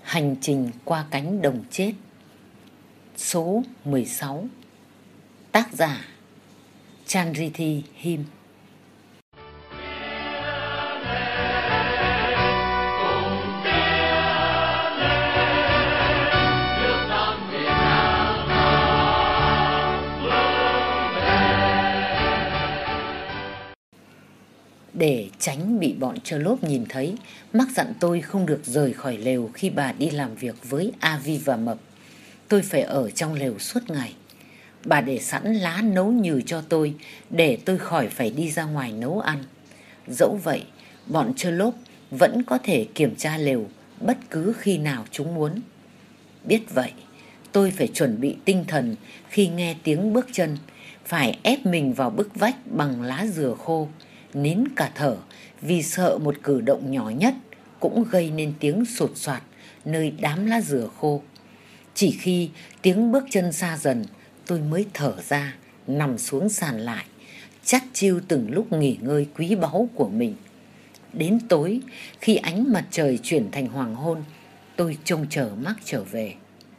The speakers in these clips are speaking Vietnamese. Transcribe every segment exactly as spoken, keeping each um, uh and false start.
Hành trình qua cánh đồng chết. Số mười sáu. Tác giả Chandrithi Him. Để tránh bị bọn trơ lốp nhìn thấy, Mắc dặn tôi không được rời khỏi lều khi bà đi làm việc với Avi và Mập. Tôi phải ở trong lều suốt ngày. Bà để sẵn lá nấu nhừ cho tôi để tôi khỏi phải đi ra ngoài nấu ăn. Dẫu vậy, bọn trơ lốp vẫn có thể kiểm tra lều bất cứ khi nào chúng muốn. Biết vậy, tôi phải chuẩn bị tinh thần khi nghe tiếng bước chân, phải ép mình vào bức vách bằng lá dừa khô, nín cả thở vì sợ một cử động nhỏ nhất cũng gây nên tiếng sột soạt nơi đám lá dừa khô. Chỉ khi tiếng bước chân xa dần, tôi mới thở ra, nằm xuống sàn lại, chắt chiu từng lúc nghỉ ngơi quý báu của mình. Đến tối, khi ánh mặt trời chuyển thành hoàng hôn, tôi trông chờ Mắc trở về.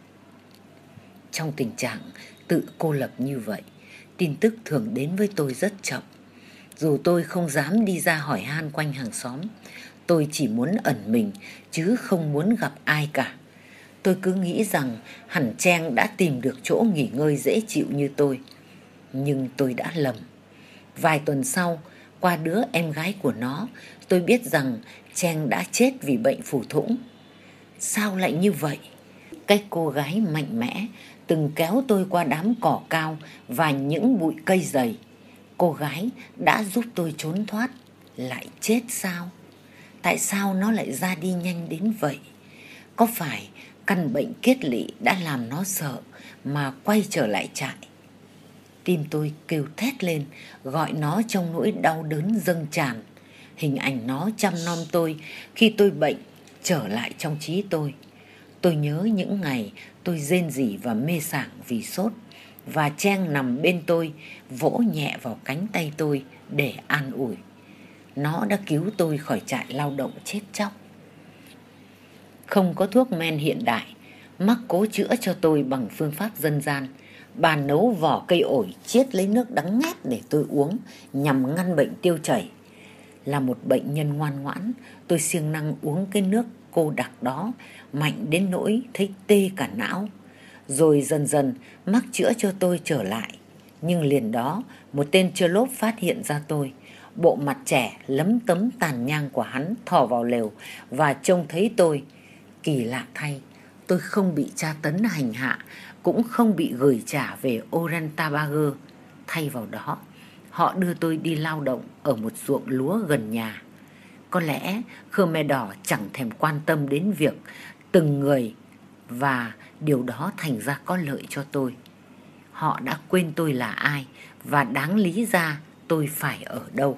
Trong tình trạng tự cô lập như vậy, tin tức thường đến với tôi rất chậm. Dù tôi không dám đi ra hỏi han quanh hàng xóm, tôi chỉ muốn ẩn mình chứ không muốn gặp ai cả. Tôi cứ nghĩ rằng hẳn Trang đã tìm được chỗ nghỉ ngơi dễ chịu như tôi. Nhưng tôi đã lầm. Vài tuần sau, qua đứa em gái của nó, tôi biết rằng Trang đã chết vì bệnh phù thủng. Sao lại như vậy? Cái cô gái mạnh mẽ từng kéo tôi qua đám cỏ cao và những bụi cây dày. Cô gái đã giúp tôi trốn thoát, lại chết sao? Tại sao nó lại ra đi nhanh đến vậy? Có phải căn bệnh kiết lỵ đã làm nó sợ mà quay trở lại trại? Tim tôi kêu thét lên, gọi nó trong nỗi đau đớn dâng tràn. Hình ảnh nó chăm nom tôi khi tôi bệnh trở lại trong trí tôi. Tôi nhớ những ngày tôi rên rỉ và mê sảng vì sốt, và Trang nằm bên tôi, vỗ nhẹ vào cánh tay tôi để an ủi. Nó đã cứu tôi khỏi trại lao động chết chóc. Không có thuốc men hiện đại, Mắc cố chữa cho tôi bằng phương pháp dân gian. Bà nấu vỏ cây ổi chiết lấy nước đắng ngắt để tôi uống nhằm ngăn bệnh tiêu chảy. Là một bệnh nhân ngoan ngoãn, tôi siêng năng uống cái nước cô đặc đó, mạnh đến nỗi thấy tê cả não. Rồi dần dần Mắc chữa cho tôi trở lại. Nhưng liền đó một tên trơ lốp phát hiện ra tôi. Bộ mặt trẻ lấm tấm tàn nhang của hắn thò vào lều và trông thấy tôi. Kỳ lạ thay, tôi không bị tra tấn hành hạ, cũng không bị gửi trả về Orantabago. Thay vào đó, họ đưa tôi đi lao động ở một ruộng lúa gần nhà. Có lẽ Khmer Đỏ chẳng thèm quan tâm đến việc từng người, và điều đó thành ra có lợi cho tôi. Họ đã quên tôi là ai và đáng lý ra tôi phải ở đâu.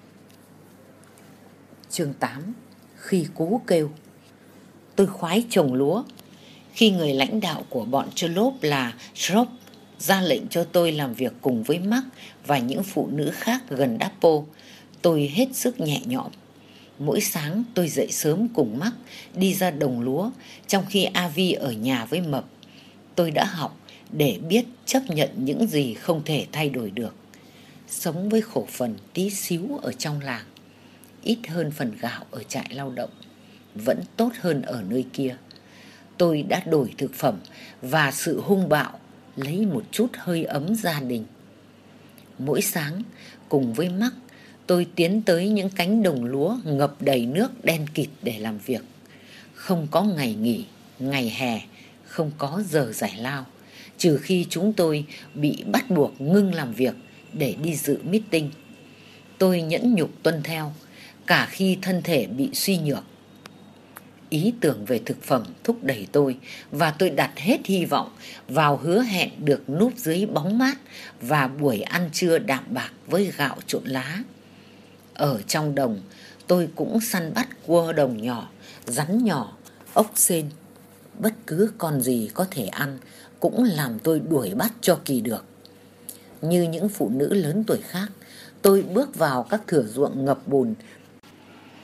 Chương tám. Khi cú kêu. Tôi khoái trồng lúa. Khi người lãnh đạo của bọn trơ lốp là Shrop ra lệnh cho tôi làm việc cùng với Mắc và những phụ nữ khác gần Dapo, tôi hết sức nhẹ nhõm. Mỗi sáng tôi dậy sớm cùng Mắc đi ra đồng lúa, trong khi Avi ở nhà với Mập. Tôi đã học để biết chấp nhận những gì không thể thay đổi được. Sống với khổ phần tí xíu ở trong làng, ít hơn phần gạo ở trại lao động, vẫn tốt hơn ở nơi kia. Tôi đã đổi thực phẩm và sự hung bạo lấy một chút hơi ấm gia đình. Mỗi sáng cùng với Mắc, tôi tiến tới những cánh đồng lúa ngập đầy nước đen kịt để làm việc. Không có ngày nghỉ, ngày hè, không có giờ giải lao, trừ khi chúng tôi bị bắt buộc ngưng làm việc để đi dự meeting. Tôi nhẫn nhục tuân theo, cả khi thân thể bị suy nhược. Ý tưởng về thực phẩm thúc đẩy tôi, và tôi đặt hết hy vọng vào hứa hẹn được núp dưới bóng mát và buổi ăn trưa đạm bạc với gạo trộn lá. Ở trong đồng, tôi cũng săn bắt cua đồng nhỏ, rắn nhỏ, ốc sên. Bất cứ con gì có thể ăn cũng làm tôi đuổi bắt cho kỳ được. Như những phụ nữ lớn tuổi khác, tôi bước vào các thửa ruộng ngập bùn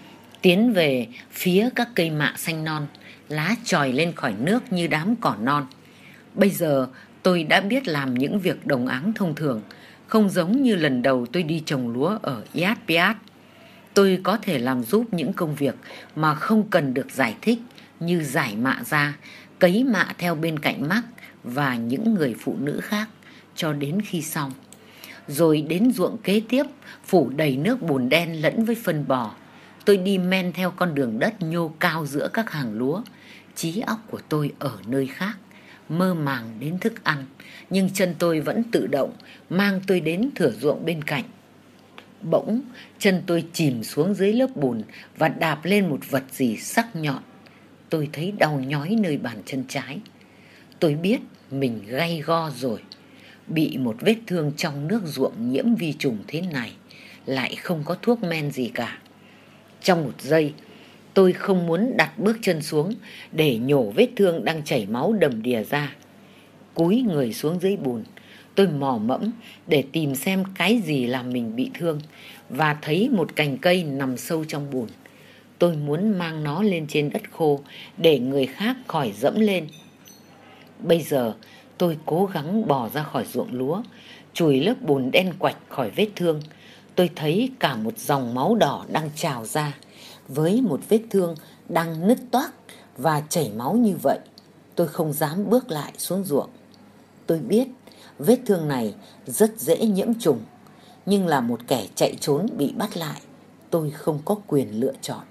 tiến về phía các cây mạ xanh non, lá chòi lên khỏi nước như đám cỏ non. Bây giờ tôi đã biết làm những việc đồng áng thông thường, không giống như lần đầu tôi đi trồng lúa ở Yat-Piat. Tôi có thể làm giúp những công việc mà không cần được giải thích, như giải mạ ra, cấy mạ theo bên cạnh Mark và những người phụ nữ khác cho đến khi xong. Rồi đến ruộng kế tiếp, phủ đầy nước bùn đen lẫn với phân bò. Tôi đi men theo con đường đất nhô cao giữa các hàng lúa. Trí óc của tôi ở nơi khác, mơ màng đến thức ăn, nhưng chân tôi vẫn tự động mang tôi đến thửa ruộng bên cạnh. Bỗng chân tôi chìm xuống dưới lớp bùn và đạp lên một vật gì sắc nhọn. Tôi thấy đau nhói nơi bàn chân trái. Tôi biết mình gay go rồi. Bị một vết thương trong nước ruộng nhiễm vi trùng thế này, lại không có thuốc men gì cả. Trong một giây, tôi không muốn đặt bước chân xuống để nhổ vết thương đang chảy máu đầm đìa ra. Cúi người xuống dưới bùn, tôi mò mẫm để tìm xem cái gì làm mình bị thương, và thấy một cành cây nằm sâu trong bùn. Tôi muốn mang nó lên trên đất khô để người khác khỏi dẫm lên. Bây giờ tôi cố gắng bò ra khỏi ruộng lúa, chùi lớp bùn đen quạch khỏi vết thương. Tôi thấy cả một dòng máu đỏ đang trào ra, với một vết thương đang nứt toác và chảy máu như vậy. Tôi không dám bước lại xuống ruộng. Tôi biết vết thương này rất dễ nhiễm trùng, nhưng là một kẻ chạy trốn bị bắt lại, tôi không có quyền lựa chọn.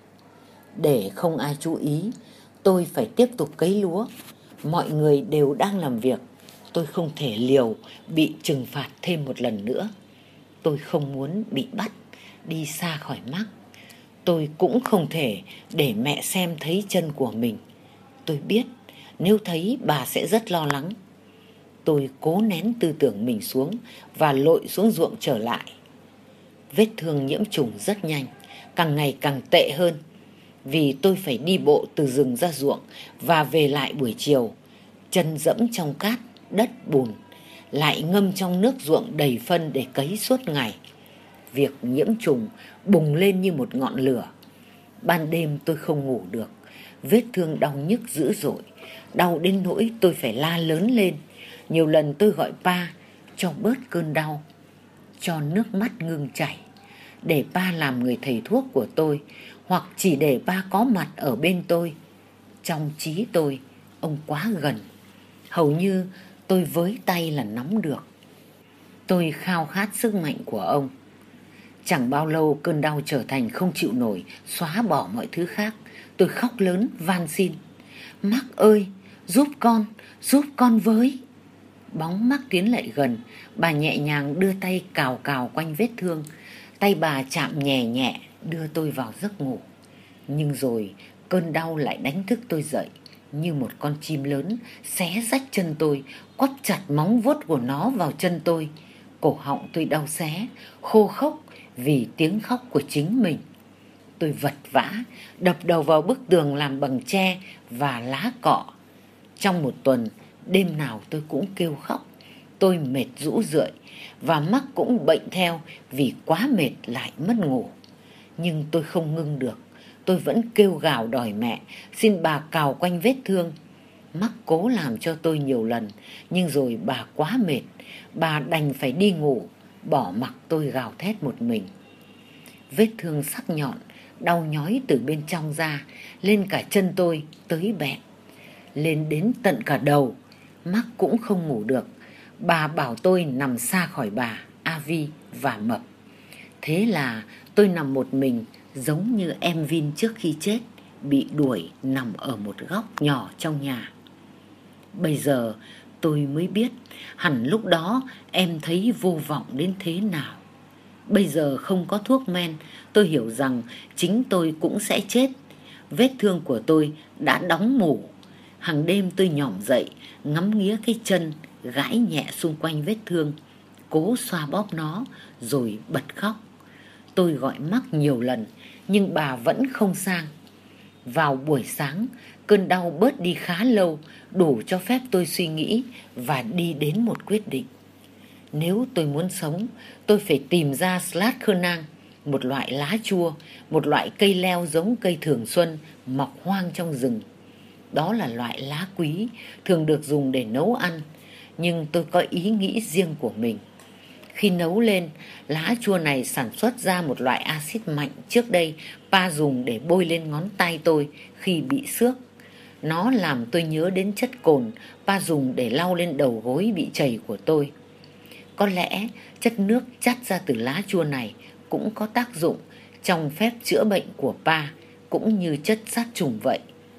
Để không ai chú ý, tôi phải tiếp tục cấy lúa. Mọi người đều đang làm việc. Tôi không thể liều bị trừng phạt thêm một lần nữa. Tôi không muốn bị bắt, đi xa khỏi Mark. Tôi cũng không thể để mẹ xem thấy chân của mình. Tôi biết nếu thấy bà sẽ rất lo lắng. Tôi cố nén tư tưởng mình xuống và lội xuống ruộng trở lại. Vết thương nhiễm trùng rất nhanh, càng ngày càng tệ hơn. Vì tôi phải đi bộ từ rừng ra ruộng và về lại buổi chiều, chân dẫm trong cát, đất bùn, lại ngâm trong nước ruộng đầy phân để cấy suốt ngày. Việc nhiễm trùng bùng lên như một ngọn lửa. Ban đêm tôi không ngủ được, vết thương đau nhức dữ dội, đau đến nỗi tôi phải la lớn lên. Nhiều lần tôi gọi pa cho bớt cơn đau, cho nước mắt ngừng chảy, để pa làm người thầy thuốc của tôi, hoặc chỉ để pa có mặt ở bên tôi. Trong trí tôi, ông quá gần, hầu như tôi với tay là nắm được. Tôi khao khát sức mạnh của ông. Chẳng bao lâu cơn đau trở thành không chịu nổi, xóa bỏ mọi thứ khác. Tôi khóc lớn van xin: Mark ơi, giúp con, giúp con với. Bóng Mark tiến lại gần, bà nhẹ nhàng đưa tay cào cào quanh vết thương. Tay bà chạm nhẹ nhẹ đưa tôi vào giấc ngủ. Nhưng rồi cơn đau lại đánh thức tôi dậy, như một con chim lớn xé rách chân tôi, quắt chặt móng vuốt của nó vào chân tôi. Cổ họng tôi đau xé, khô khốc vì tiếng khóc của chính mình. Tôi vật vã đập đầu vào bức tường làm bằng tre và lá cọ. Trong một tuần, đêm nào tôi cũng kêu khóc. Tôi mệt rũ rượi, và Mark cũng bệnh theo vì quá mệt lại mất ngủ. Nhưng tôi không ngưng được. Tôi vẫn kêu gào đòi mẹ, xin bà cào quanh vết thương. Mark cố làm cho tôi nhiều lần, nhưng rồi bà quá mệt. Bà đành phải đi ngủ, bỏ mặc tôi gào thét một mình. Vết thương sắc nhọn, đau nhói từ bên trong ra, lên cả chân tôi tới bẹn, lên đến tận cả đầu. Mark cũng không ngủ được. Bà bảo tôi nằm xa khỏi bà, Avi và Mập. Thế là tôi nằm một mình, giống như em Vin trước khi chết, bị đuổi nằm ở một góc nhỏ trong nhà. Bây giờ tôi mới biết hẳn lúc đó em thấy vô vọng đến thế nào. Bây giờ không có thuốc men, tôi hiểu rằng chính tôi cũng sẽ chết. Vết thương của tôi đã đóng mủ. Hàng đêm tôi nhỏm dậy, ngắm nghía cái chân, gãi nhẹ xung quanh vết thương, cố xoa bóp nó, rồi bật khóc. Tôi gọi Mark nhiều lần, nhưng bà vẫn không sang. Vào buổi sáng, cơn đau bớt đi khá lâu, đủ cho phép tôi suy nghĩ và đi đến một quyết định. Nếu tôi muốn sống, tôi phải tìm ra Slat Khơ Nang, một loại lá chua, một loại cây leo giống cây thường xuân mọc hoang trong rừng. Đó là loại lá quý, thường được dùng để nấu ăn, nhưng tôi có ý nghĩ riêng của mình. Khi nấu lên, lá chua này sản xuất ra một loại axit mạnh trước đây pa dùng để bôi lên ngón tay tôi khi bị xước. Nó làm tôi nhớ đến chất cồn pa dùng để lau lên đầu gối bị chảy của tôi. Có lẽ chất nước chắt ra từ lá chua này cũng có tác dụng trong phép chữa bệnh của pa, cũng như chất sát trùng vậy.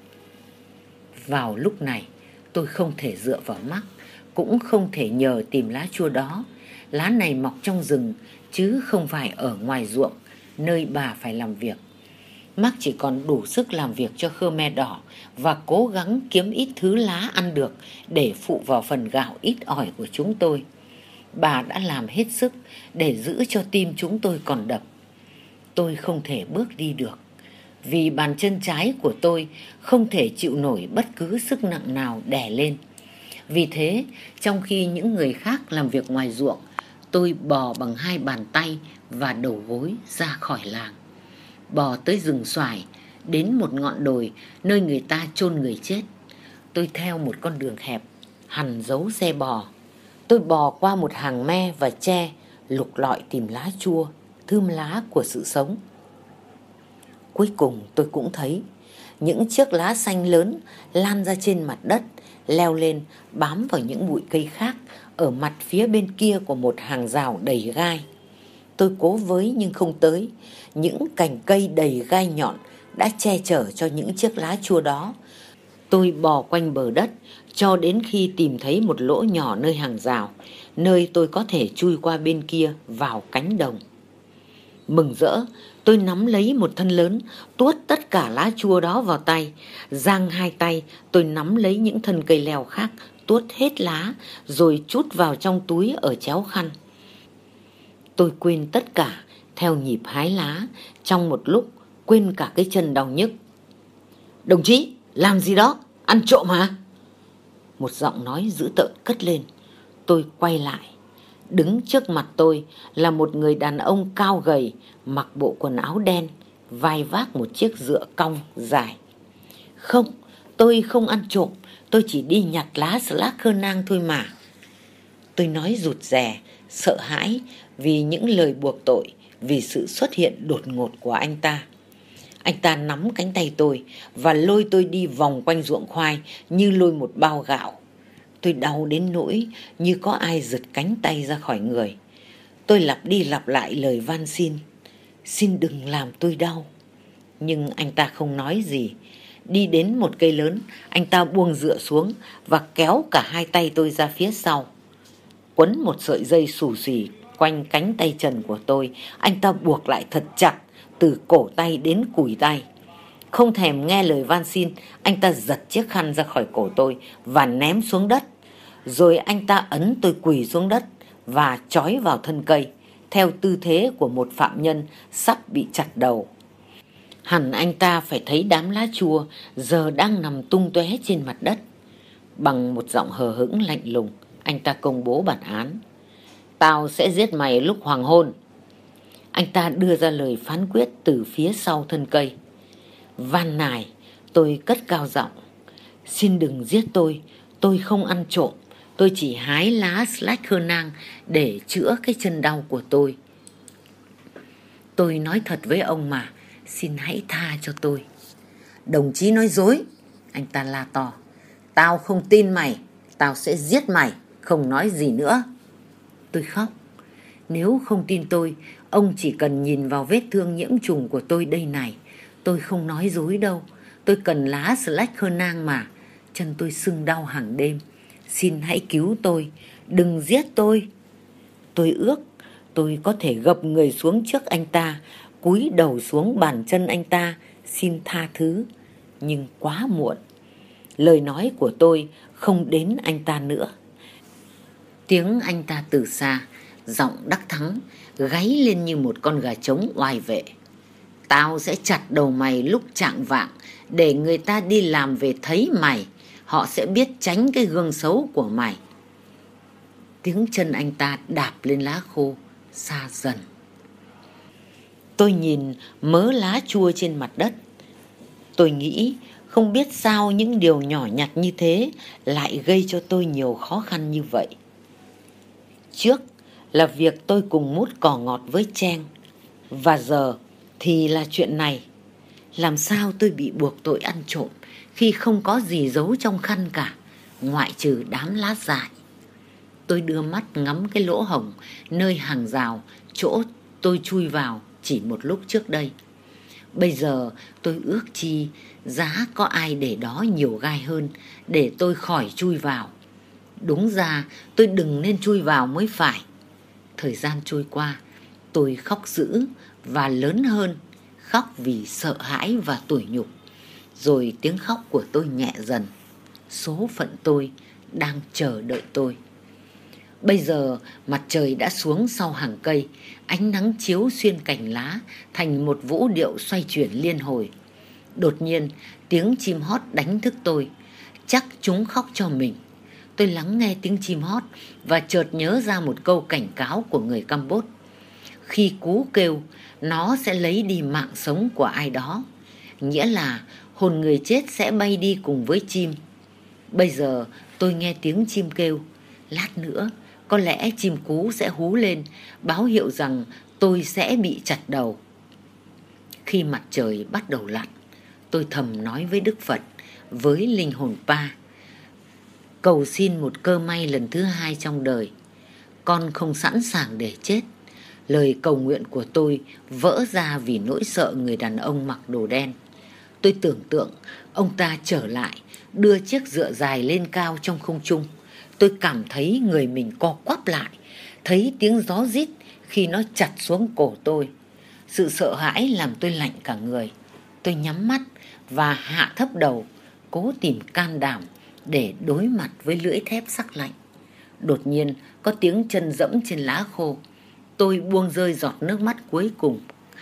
Vào lúc này, tôi không thể dựa vào mắt, cũng không thể nhờ tìm lá chua đó. Lá này mọc trong rừng, chứ không phải ở ngoài ruộng, nơi bà phải làm việc. Mark chỉ còn đủ sức làm việc cho Khmer Đỏ và cố gắng kiếm ít thứ lá ăn được để phụ vào phần gạo ít ỏi của chúng tôi. Bà đã làm hết sức để giữ cho tim chúng tôi còn đập. Tôi không thể bước đi được, vì bàn chân trái của tôi không thể chịu nổi bất cứ sức nặng nào đè lên. Vì thế, trong khi những người khác làm việc ngoài ruộng, tôi bò bằng hai bàn tay và đầu gối ra khỏi làng. Bò tới rừng xoài, đến một ngọn đồi nơi người ta chôn người chết. Tôi theo một con đường hẹp, hằn dấu xe bò. Tôi bò qua một hàng me và tre, lục lọi tìm lá chua, thơm lá của sự sống. Cuối cùng tôi cũng thấy những chiếc lá xanh lớn lan ra trên mặt đất, leo lên bám vào những bụi cây khác ở mặt phía bên kia của một hàng rào đầy gai. Tôi cố với nhưng không tới. Những cành cây đầy gai nhọn đã che chở cho những chiếc lá chua đó. Tôi bò quanh bờ đất cho đến khi tìm thấy một lỗ nhỏ nơi hàng rào, nơi tôi có thể chui qua bên kia vào cánh đồng. Mừng rỡ, tôi nắm lấy một thân lớn, tuốt tất cả lá chua đó vào tay. Giang hai tay, tôi nắm lấy những thân cây leo khác, tuốt hết lá, rồi trút vào trong túi ở chéo khăn. Tôi quên tất cả theo nhịp hái lá, trong một lúc quên cả cái chân đau nhức. Đồng chí, làm gì đó? Ăn trộm hả? Một giọng nói dữ tợn cất lên. Tôi quay lại. Đứng trước mặt tôi là một người đàn ông cao gầy, mặc bộ quần áo đen, vai vác một chiếc dựa cong dài. Không, tôi không ăn trộm, tôi chỉ đi nhặt lá Slackernang thôi mà. Tôi nói rụt rè, sợ hãi vì những lời buộc tội, vì sự xuất hiện đột ngột của anh ta. Anh ta nắm cánh tay tôi và lôi tôi đi vòng quanh ruộng khoai như lôi một bao gạo. Tôi đau đến nỗi như có ai giật cánh tay ra khỏi người. Tôi lặp đi lặp lại lời van xin. Xin đừng làm tôi đau. Nhưng anh ta không nói gì. Đi đến một cây lớn, anh ta buông dựa xuống và kéo cả hai tay tôi ra phía sau. Quấn một sợi dây xù xì quanh cánh tay trần của tôi, anh ta buộc lại thật chặt từ cổ tay đến cùi tay. Không thèm nghe lời van xin, anh ta giật chiếc khăn ra khỏi cổ tôi và ném xuống đất. Rồi anh ta ấn tôi quỳ xuống đất và trói vào thân cây, theo tư thế của một phạm nhân sắp bị chặt đầu. Hẳn anh ta phải thấy đám lá chua giờ đang nằm tung tóe trên mặt đất. Bằng một giọng hờ hững lạnh lùng, anh ta công bố bản án. Tao sẽ giết mày lúc hoàng hôn. Anh ta đưa ra lời phán quyết từ phía sau thân cây. Van nài, tôi cất cao giọng. Xin đừng giết tôi, tôi không ăn trộm. Tôi chỉ hái lá Slackernang để chữa cái chân đau của tôi. Tôi nói thật với ông mà, xin hãy tha cho tôi. Đồng chí nói dối, anh ta la to. Tao không tin mày, tao sẽ giết mày, không nói gì nữa. Tôi khóc. Nếu không tin tôi, ông chỉ cần nhìn vào vết thương nhiễm trùng của tôi đây này. Tôi không nói dối đâu. Tôi cần lá Slackernang mà. Chân tôi sưng đau hàng đêm. Xin hãy cứu tôi, đừng giết tôi. Tôi ước tôi có thể gập người xuống trước anh ta, cúi đầu xuống bàn chân anh ta, xin tha thứ. Nhưng quá muộn. Lời nói của tôi không đến anh ta nữa. Tiếng anh ta từ xa, giọng đắc thắng, gáy lên như một con gà trống oai vệ. Tao sẽ chặt đầu mày lúc chạng vạng, để người ta đi làm về thấy mày. Họ sẽ biết tránh cái gương xấu của mày. Tiếng chân anh ta đạp lên lá khô, xa dần. Tôi Tôi nhìn mớ lá chua trên mặt đất. Tôi nghĩ không biết sao những điều nhỏ nhặt như thế lại gây cho tôi nhiều khó khăn như vậy. Trước là việc tôi cùng mút cỏ ngọt với Trang, và giờ thì là chuyện này. Làm sao tôi bị buộc tội ăn trộm khi không có gì giấu trong khăn cả, ngoại trừ đám lá dại. Tôi đưa mắt ngắm cái lỗ hổng nơi hàng rào chỗ tôi chui vào chỉ một lúc trước đây. Bây giờ tôi ước chi giá có ai để đó nhiều gai hơn để tôi khỏi chui vào. Đúng ra tôi đừng nên chui vào mới phải. Thời gian trôi qua, tôi khóc dữ và lớn hơn, khóc vì sợ hãi và tủi nhục. Rồi tiếng khóc của tôi nhẹ dần. Số phận tôi đang chờ đợi tôi. Bây giờ mặt trời đã xuống sau hàng cây, ánh nắng chiếu xuyên cành lá thành một vũ điệu xoay chuyển liên hồi. Đột nhiên tiếng chim hót đánh thức tôi. Chắc chúng khóc cho mình. Tôi lắng nghe tiếng chim hót và chợt nhớ ra một câu cảnh cáo của người Campuchia. Khi cú kêu, nó sẽ lấy đi mạng sống của ai đó, nghĩa là hồn người chết sẽ bay đi cùng với chim. Bây giờ tôi nghe tiếng chim kêu. Lát nữa có lẽ chim cú sẽ hú lên, báo hiệu rằng tôi sẽ bị chặt đầu. Khi mặt trời bắt đầu lặn, tôi thầm nói với Đức Phật, với linh hồn Pa, cầu xin một cơ may lần thứ hai trong đời. Con không sẵn sàng để chết. Lời cầu nguyện của tôi vỡ ra vì nỗi sợ người đàn ông mặc đồ đen. Tôi tưởng tượng ông ta trở lại, đưa chiếc dựa dài lên cao trong không trung. Tôi cảm thấy người mình co quắp lại, thấy tiếng gió rít khi nó chặt xuống cổ tôi. Sự sợ hãi làm tôi lạnh cả người. Tôi nhắm mắt và hạ thấp đầu, cố tìm can đảm để đối mặt với lưỡi thép sắc lạnh. Đột nhiên có tiếng chân dẫm trên lá khô. Tôi buông rơi giọt nước mắt cuối cùng.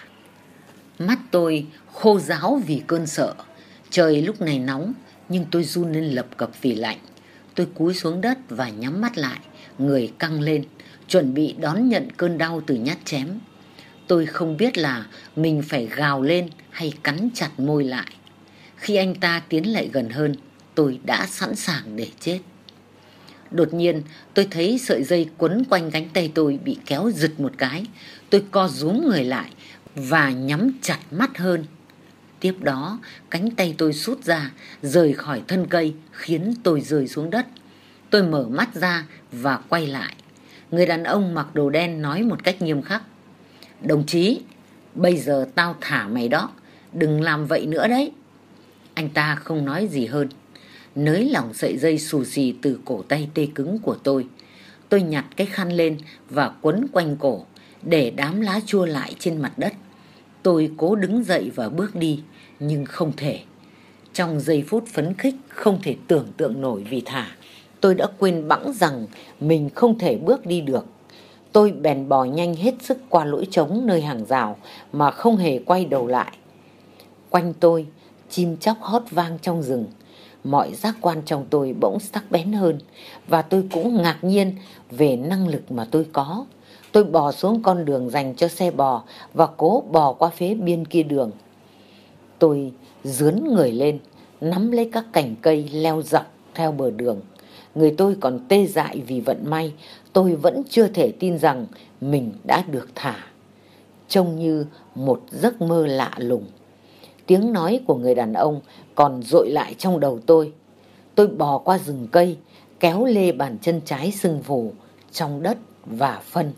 Mắt tôi khô ráo vì cơn sợ. Trời lúc này nóng, nhưng tôi run lên lập cập vì lạnh. Tôi cúi xuống đất và nhắm mắt lại, người căng lên, chuẩn bị đón nhận cơn đau từ nhát chém. Tôi không biết là mình phải gào lên hay cắn chặt môi lại. Khi anh ta tiến lại gần hơn, tôi đã sẵn sàng để chết. Đột nhiên tôi thấy sợi dây quấn quanh cánh tay tôi bị kéo giật một cái. Tôi co rúm người lại và nhắm chặt mắt hơn. Tiếp đó cánh tay tôi sút ra, rời khỏi thân cây, khiến tôi rơi xuống đất. Tôi mở mắt ra và quay lại. Người đàn ông mặc đồ đen nói một cách nghiêm khắc, đồng chí, bây giờ tao thả mày đó, đừng làm vậy nữa đấy. Anh ta không nói gì hơn, nới lỏng sợi dây xù xì từ cổ tay tê cứng của tôi. Tôi nhặt cái khăn lên và quấn quanh cổ, để đám lá chua lại trên mặt đất. Tôi cố đứng dậy và bước đi, nhưng không thể. Trong giây phút phấn khích không thể tưởng tượng nổi vì thả, tôi đã quên bẵng rằng mình không thể bước đi được. Tôi bèn bò nhanh hết sức qua lỗ trống nơi hàng rào mà không hề quay đầu lại. Quanh tôi, chim chóc hót vang trong rừng. Mọi giác quan trong tôi bỗng sắc bén hơn, và tôi cũng ngạc nhiên về năng lực mà tôi có. Tôi bò xuống con đường dành cho xe bò và cố bò qua phía bên kia đường. Tôi dướn người lên, nắm lấy các cành cây leo dọc theo bờ đường. Người tôi còn tê dại vì vận may. Tôi vẫn chưa thể tin rằng mình đã được thả. Trông như một giấc mơ lạ lùng. Tiếng nói của người đàn ông còn dội lại trong đầu tôi. Tôi bò qua rừng cây, kéo lê bàn chân trái sưng phù trong đất và phân.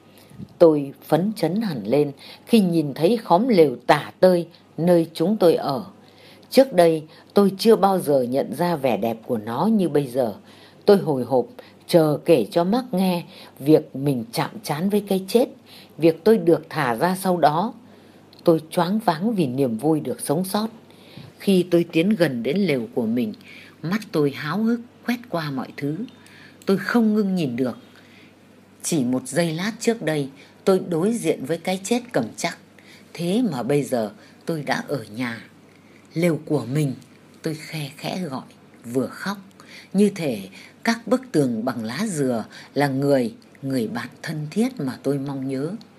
Tôi phấn chấn hẳn lên khi nhìn thấy khóm lều tả tơi nơi chúng tôi ở. Trước đây tôi chưa bao giờ nhận ra vẻ đẹp của nó như bây giờ. Tôi hồi hộp chờ kể cho Mark nghe việc mình chạm trán với cái chết, việc tôi được thả ra sau đó. Tôi choáng váng vì niềm vui được sống sót. Khi tôi tiến gần đến lều của mình, mắt tôi háo hức quét qua mọi thứ. Tôi không ngưng nhìn được. Chỉ một giây lát trước đây tôi đối diện với cái chết cầm chắc. Thế mà bây giờ tôi đã ở nhà. Lều của mình, tôi khe khẽ gọi, vừa khóc. Như thể các bức tường bằng lá dừa là người, người bạn thân thiết mà tôi mong nhớ.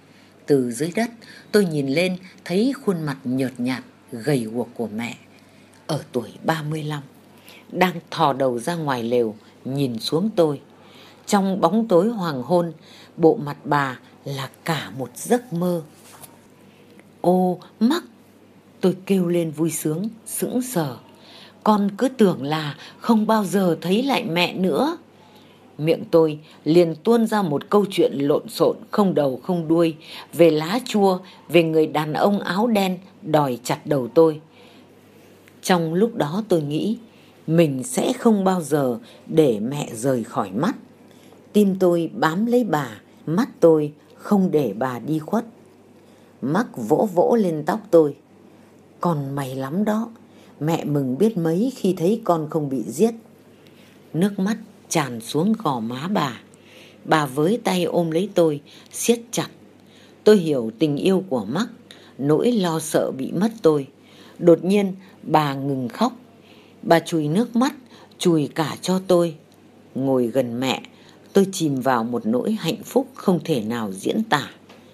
Từ dưới đất, tôi nhìn lên thấy khuôn mặt nhợt nhạt, gầy guộc của mẹ, ở tuổi ba mươi lăm, đang thò đầu ra ngoài lều nhìn xuống tôi. Trong bóng tối hoàng hôn, bộ mặt bà là cả một giấc mơ. Ô, Mắc! Tôi kêu lên vui sướng, sững sờ. Con cứ tưởng là không bao giờ thấy lại mẹ nữa. Miệng tôi liền tuôn ra một câu chuyện lộn xộn không đầu không đuôi về lá chua, về người đàn ông áo đen đòi chặt đầu tôi. Trong lúc đó tôi nghĩ mình sẽ không bao giờ để mẹ rời khỏi mắt. Tim tôi bám lấy bà, mắt tôi không để bà đi khuất. Mắc vỗ vỗ lên tóc tôi. Con may lắm đó, mẹ mừng biết mấy khi thấy con không bị giết. Nước mắt tràn xuống gò má bà. Bà với tay ôm lấy tôi, siết chặt. Tôi hiểu tình yêu của Mắc, nỗi lo sợ bị mất tôi. Đột nhiên bà ngừng khóc. Bà chùi nước mắt, chùi cả cho tôi. Ngồi gần mẹ, tôi chìm vào một nỗi hạnh phúc không thể nào diễn tả.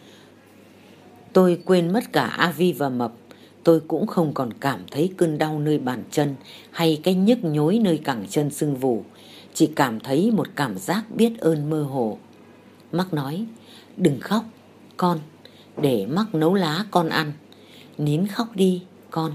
Tôi quên mất cả A Vi và Mập. Tôi cũng không còn cảm thấy cơn đau nơi bàn chân hay cái nhức nhối nơi cẳng chân sưng vù. Chỉ cảm thấy một cảm giác biết ơn mơ hồ. Mắc nói, đừng khóc, con, để Mắc nấu lá con ăn. Nín khóc đi, con.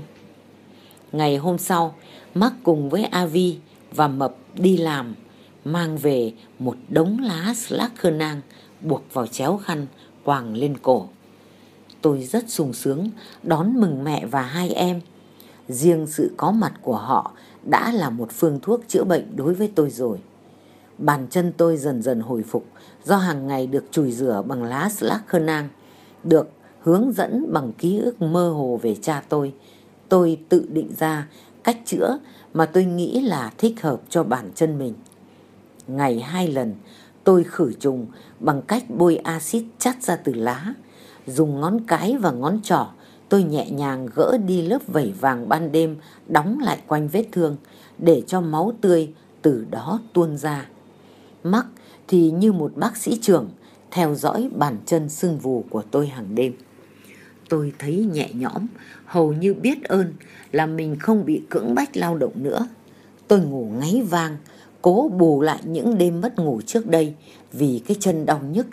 Ngày hôm sau, Mắc cùng với A Vi và Mập đi làm, mang về một đống lá Slackernang buộc vào chéo khăn, quàng lên cổ. Tôi rất sung sướng đón mừng mẹ và hai em. Riêng sự có mặt của họ đã là một phương thuốc chữa bệnh đối với tôi rồi. Bàn chân tôi dần dần hồi phục do hàng ngày được chùi rửa bằng lá Slackernang, được hướng dẫn bằng ký ức mơ hồ về cha tôi. Tôi tự định ra cách chữa mà tôi nghĩ là thích hợp cho bàn chân mình. Ngày hai lần tôi khử trùng bằng cách bôi axit chắt ra từ lá. Dùng ngón cái và ngón trỏ, tôi nhẹ nhàng gỡ đi lớp vảy vàng ban đêm đóng lại quanh vết thương để cho máu tươi từ đó tuôn ra. Mắc thì như một bác sĩ trưởng theo dõi bàn chân sưng vù của tôi hàng đêm. Tôi thấy nhẹ nhõm, hầu như biết ơn là mình không bị cưỡng bách lao động nữa. Tôi ngủ ngáy vang, cố bù lại những đêm mất ngủ trước đây vì cái chân đau nhức.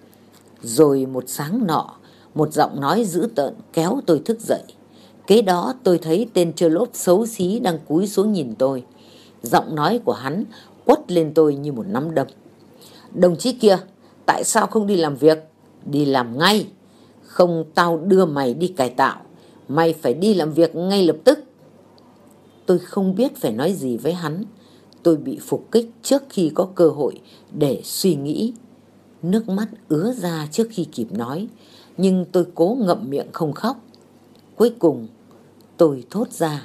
Rồi một sáng nọ, một giọng nói dữ tợn kéo tôi thức dậy. Kế đó tôi thấy tên chơ lốp xấu xí đang cúi xuống nhìn tôi. Giọng nói của hắn quất lên tôi như một nắm đấm. Đồng chí kia, tại sao không đi làm việc? Đi làm ngay. Không tao đưa mày đi cải tạo. Mày phải đi làm việc ngay lập tức. Tôi không biết phải nói gì với hắn. Tôi bị phục kích trước khi có cơ hội để suy nghĩ. Nước mắt ứa ra trước khi kịp nói, nhưng tôi cố ngậm miệng không khóc. Cuối cùng tôi thốt ra.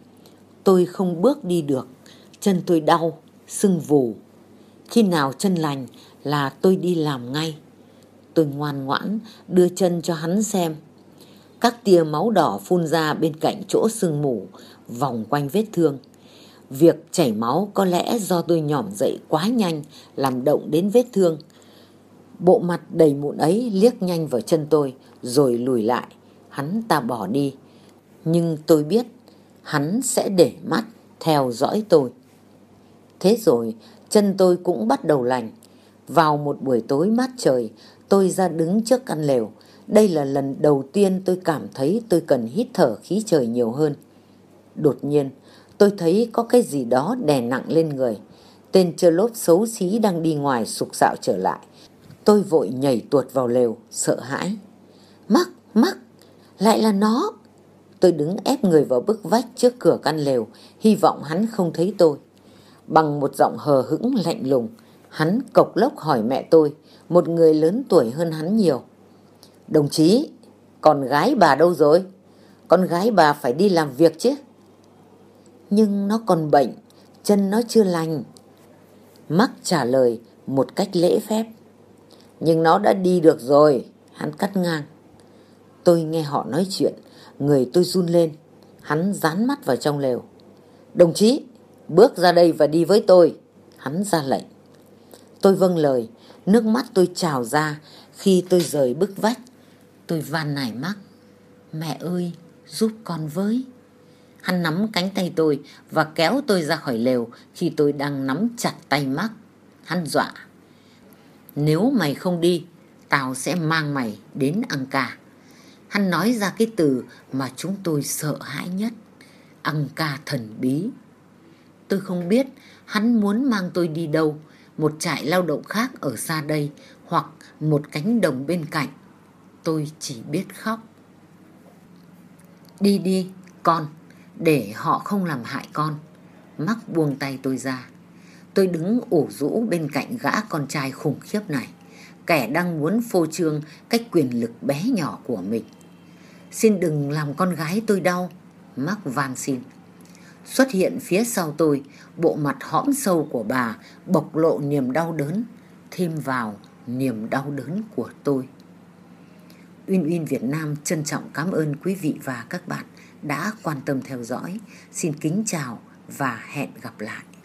Tôi không bước đi được, chân tôi đau, sưng vù. Khi nào chân lành là tôi đi làm ngay. Tôi ngoan ngoãn đưa chân cho hắn xem. Các tia máu đỏ phun ra bên cạnh chỗ sưng mủ, vòng quanh vết thương. Việc chảy máu có lẽ do tôi nhỏm dậy quá nhanh, làm động đến vết thương. Bộ mặt đầy mụn ấy liếc nhanh vào chân tôi, rồi lùi lại. Hắn ta bỏ đi. Nhưng tôi biết hắn sẽ để mắt theo dõi tôi. Thế rồi chân tôi cũng bắt đầu lành. Vào một buổi tối mát trời, tôi ra đứng trước căn lều. Đây là lần đầu tiên tôi cảm thấy tôi cần hít thở khí trời nhiều hơn. Đột nhiên tôi thấy có cái gì đó đè nặng lên người. Tên chơ lốp xấu xí đang đi ngoài sục sạo trở lại. Tôi vội nhảy tuột vào lều, sợ hãi. Mắc, Mắc, lại là nó. Tôi đứng ép người vào bức vách trước cửa căn lều, hy vọng hắn không thấy tôi. Bằng một giọng hờ hững lạnh lùng, hắn cộc lốc hỏi mẹ tôi, một người lớn tuổi hơn hắn nhiều. Đồng chí, con gái bà đâu rồi? Con gái bà phải đi làm việc chứ. Nhưng nó còn bệnh, chân nó chưa lành. Mắc trả lời một cách lễ phép. Nhưng nó đã đi được rồi, hắn cắt ngang. Tôi nghe họ nói chuyện, người tôi run lên. Hắn dán mắt vào trong lều. Đồng chí, bước ra đây và đi với tôi, hắn ra lệnh. Tôi vâng lời, nước mắt tôi trào ra khi tôi rời bức vách. Tôi van nài Mark: "Mẹ ơi, giúp con với." Hắn nắm cánh tay tôi và kéo tôi ra khỏi lều khi tôi đang nắm chặt tay Mark. Hắn dọa: "Nếu mày không đi, tao sẽ mang mày đến Angkar." Hắn nói ra cái từ mà chúng tôi sợ hãi nhất: Angkar thần bí. Tôi không biết hắn muốn mang tôi đi đâu, một trại lao động khác ở xa đây hoặc một cánh đồng bên cạnh. Tôi chỉ biết khóc. "Đi đi, con, để họ không làm hại con." Mark buông tay tôi ra. Tôi đứng ủ rũ bên cạnh gã con trai khủng khiếp này, kẻ đang muốn phô trương cái quyền lực bé nhỏ của mình. "Xin đừng làm con gái tôi đau," Mark van xin. Xuất hiện phía sau tôi, bộ mặt hõm sâu của bà bộc lộ niềm đau đớn, thêm vào niềm đau đớn của tôi. Uyên Uyên Việt Nam trân trọng cảm ơn quý vị và các bạn đã quan tâm theo dõi. Xin kính chào và hẹn gặp lại.